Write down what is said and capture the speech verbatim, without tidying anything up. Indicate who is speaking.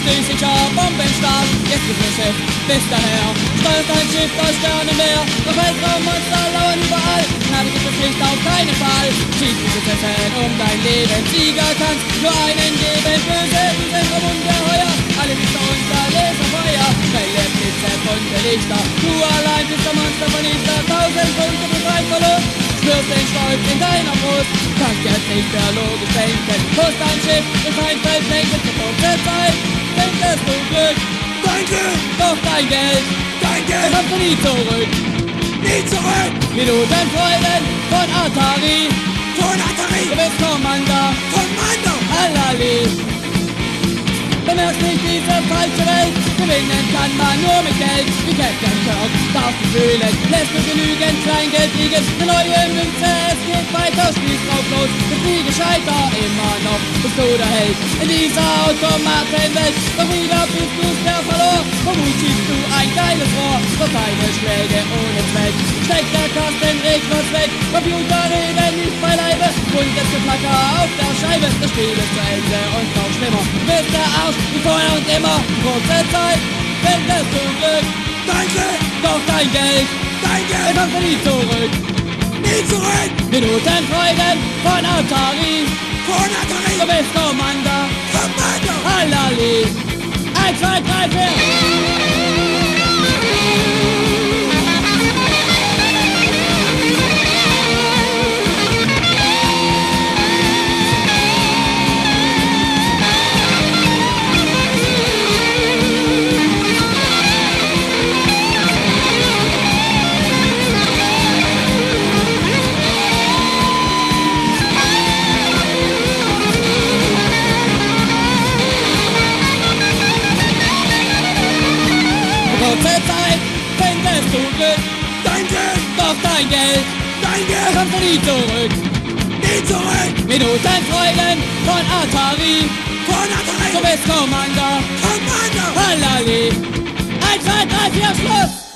Speaker 1: Fließsicher, Bombenstark, jetzt bist du Chef, bis daher. Steuerst dein Schiff aus Sternenmeer, doch Weltraummonster lauern überall. Gnade gibt es nicht, auf keinen Fall. Schieb diese Fesseln um dein Leben, Sieger kannst nur einen geben. Böse Riesen vom Ungeheuer, alle Lichter unter Laserfeuer. Fälle, Blitze, bunte Lichter, du allein bist der Monstervernichter. Tausend Punkte befreit Verlust, spürst den Stolz in deiner Brust. Kannst jetzt nicht mehr logisch denken, musst dein Schiff im Feindfeld lenken. Zur kurze Zeit findest du Glück,
Speaker 2: Dein Glück,
Speaker 1: doch dein Geld,
Speaker 2: dein
Speaker 1: das
Speaker 2: Geld,
Speaker 1: kommst du nie zurück.
Speaker 2: nie zurück.
Speaker 1: Minuten Freuden von Atari,
Speaker 2: Von
Speaker 1: du
Speaker 2: Atari,
Speaker 1: bist Commander,
Speaker 2: Kommando,
Speaker 1: Allali. Bemerkst nicht diese falsche Welt, gewinnen kann man nur mit Geld. Wie Captain Kirk darfst du fühlen, lässt du genügend Kleingeld liegen. Eine neue Münze, es geht weiter, spielst drauf los, bist nie gescheiter, immer noch bist du der Held in dieser Automatenwelt. Doch wieder bist du's, der verlor, vermut schiebst du ein geiles Rohr, doch deine Schläge ohne Zweck. Steckt der Kasten reglos weg, Computer reden nicht beileibe, und das Geflacker auf der Scheibe. Das Spiel ist zu Ende und noch schlimmer, du bist der Arsch wie vorher und immer. Kurze Zeit findest du Glück,
Speaker 2: dein Glück,
Speaker 1: doch dein Geld,
Speaker 2: dein
Speaker 1: das
Speaker 2: Geld,
Speaker 1: kommst du nie zurück.
Speaker 2: nie zurück.
Speaker 1: Minuten Freuden von Atari,
Speaker 2: Von
Speaker 1: du
Speaker 2: Atari,
Speaker 1: bist Commander,
Speaker 2: Kommando.
Speaker 1: Allali. Eins, zwei, drei, vier. Kurze Zeit findest du Glück,
Speaker 2: Dein Glück,
Speaker 1: doch dein Geld,
Speaker 2: dein
Speaker 1: das
Speaker 2: Geld,
Speaker 1: kommst du nie zurück.
Speaker 2: nie zurück.
Speaker 1: Minuten Freuden von Atari,
Speaker 2: Von
Speaker 1: du
Speaker 2: Atari,
Speaker 1: bist Commander,
Speaker 2: Kommando.
Speaker 1: Allali. Eins, zwei, drei, vier, Schluss!